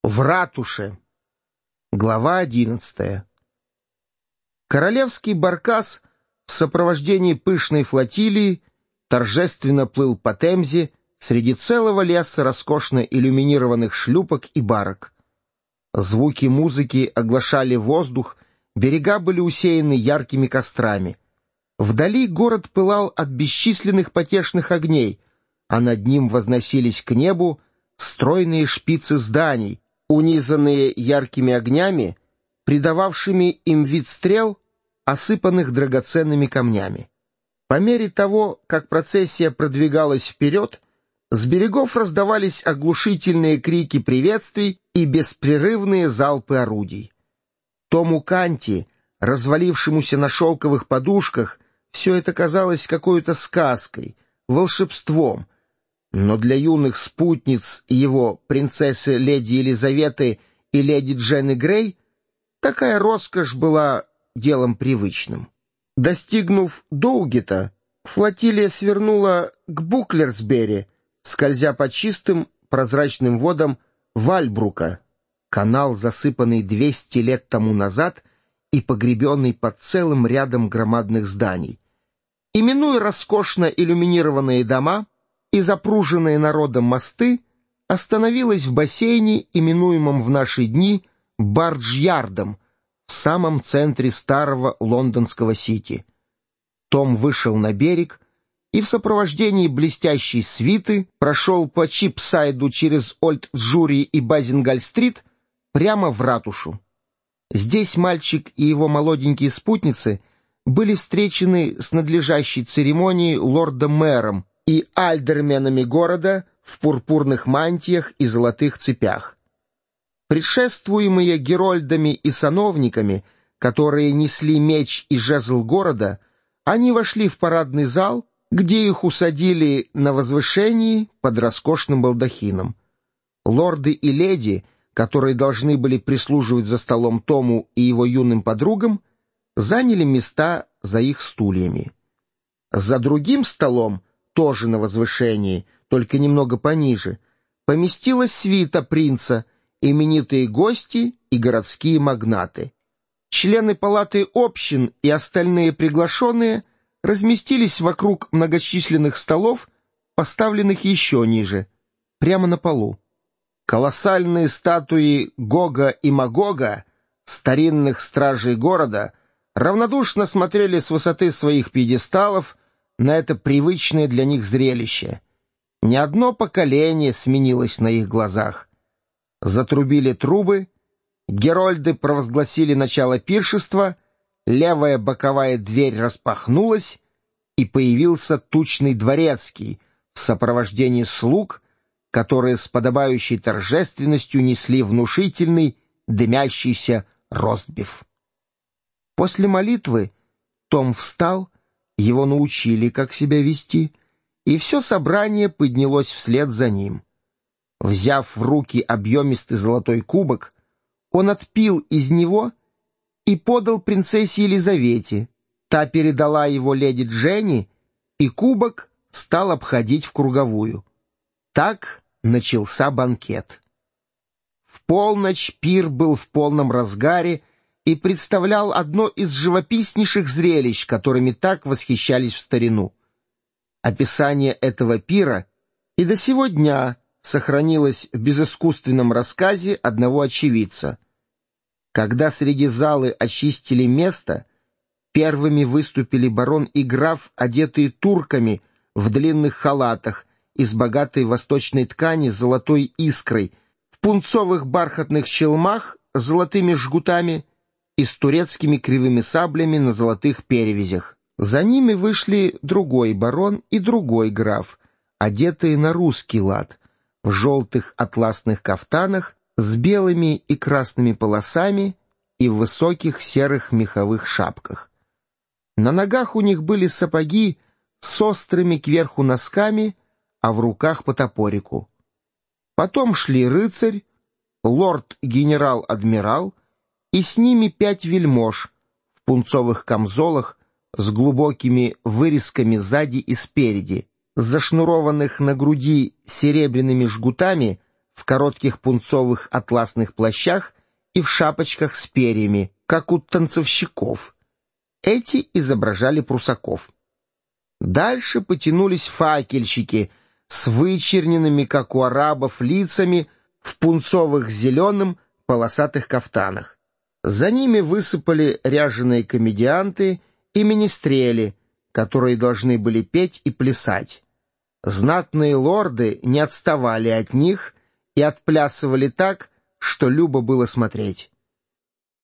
В ратуше. Глава 11. Королевский баркас в сопровождении пышной флотилии торжественно плыл по Темзе среди целого леса роскошно иллюминированных шлюпок и барок. Звуки музыки оглашали воздух, берега были усеяны яркими кострами. Вдали город пылал от бесчисленных потешных огней, а над ним возносились к небу стройные шпицы зданий, унизанные яркими огнями, придававшими им вид стрел, осыпанных драгоценными камнями. По мере того, как процессия продвигалась вперед, с берегов раздавались оглушительные крики приветствий и беспрерывные залпы орудий. Тому Канти, развалившемуся на шелковых подушках, все это казалось какой-то сказкой, волшебством, но для юных спутниц его, принцессы леди Елизаветы и леди Дженны Грей, такая роскошь была делом привычным. Достигнув Доугета, флотилия свернула к Буклерсбери, скользя по чистым прозрачным водам Вальбрука, канал, засыпанный 200 лет тому назад и погребенный под целым рядом громадных зданий. Именуя роскошно иллюминированные дома и запруженные народом мосты, остановилась в бассейне, именуемом в наши дни Бардж-Ярдом, в самом центре старого лондонского сити. Том вышел на берег и в сопровождении блестящей свиты прошел по Чипсайду через Олд-Джури и Базингаль-стрит прямо в ратушу. Здесь мальчик и его молоденькие спутницы были встречены с надлежащей церемонией лордом-мэром и альдерменами города в пурпурных мантиях и золотых цепях. Предшествуемые герольдами и сановниками, которые несли меч и жезл города, они вошли в парадный зал, где их усадили на возвышении под роскошным балдахином. Лорды и леди, которые должны были прислуживать за столом Тому и его юным подругам, заняли места за их стульями. За другим столом, тоже на возвышении, только немного пониже, поместилась свита принца, именитые гости и городские магнаты. Члены палаты общин и остальные приглашенные разместились вокруг многочисленных столов, поставленных еще ниже, прямо на полу. Колоссальные статуи Гога и Магога, старинных стражей города, равнодушно смотрели с высоты своих пьедесталов на это привычное для них зрелище. Ни одно поколение сменилось на их глазах. Затрубили трубы, герольды провозгласили начало пиршества, левая боковая дверь распахнулась, и появился тучный дворецкий в сопровождении слуг, которые с подобающей торжественностью несли внушительный дымящийся ростбиф. После молитвы Том встал, его научили, как себя вести, и все собрание поднялось вслед за ним. Взяв в руки объемистый золотой кубок, он отпил из него и подал принцессе Елизавете. Та передала его леди Дженни, и кубок стал обходить в круговую. Так начался банкет. В полночь пир был в полном разгаре и представлял одно из живописнейших зрелищ, которыми так восхищались в старину. Описание этого пира и до сего дня сохранилось в безыскусственном рассказе одного очевидца. Когда среди залы очистили место, первыми выступили барон и граф, одетые турками в длинных халатах из богатой восточной ткани с золотой искрой, в пунцовых бархатных челмах с золотыми жгутами и с турецкими кривыми саблями на золотых перевязях. За ними вышли другой барон и другой граф, одетые на русский лад, в желтых атласных кафтанах с белыми и красными полосами и в высоких серых меховых шапках. На ногах у них были сапоги с острыми кверху носками, а в руках по топорику. Потом шли рыцарь, лорд-генерал-адмирал, и с ними 5 вельмож в пунцовых камзолах с глубокими вырезками сзади и спереди, зашнурованных на груди серебряными жгутами в коротких пунцовых атласных плащах и в шапочках с перьями, как у танцовщиков. Эти изображали прусаков. Дальше потянулись факельщики с вычерненными, как у арабов, лицами в пунцовых зеленым полосатых кафтанах. За ними высыпали ряженые комедианты и министрели, которые должны были петь и плясать. Знатные лорды не отставали от них и отплясывали так, что любо было смотреть.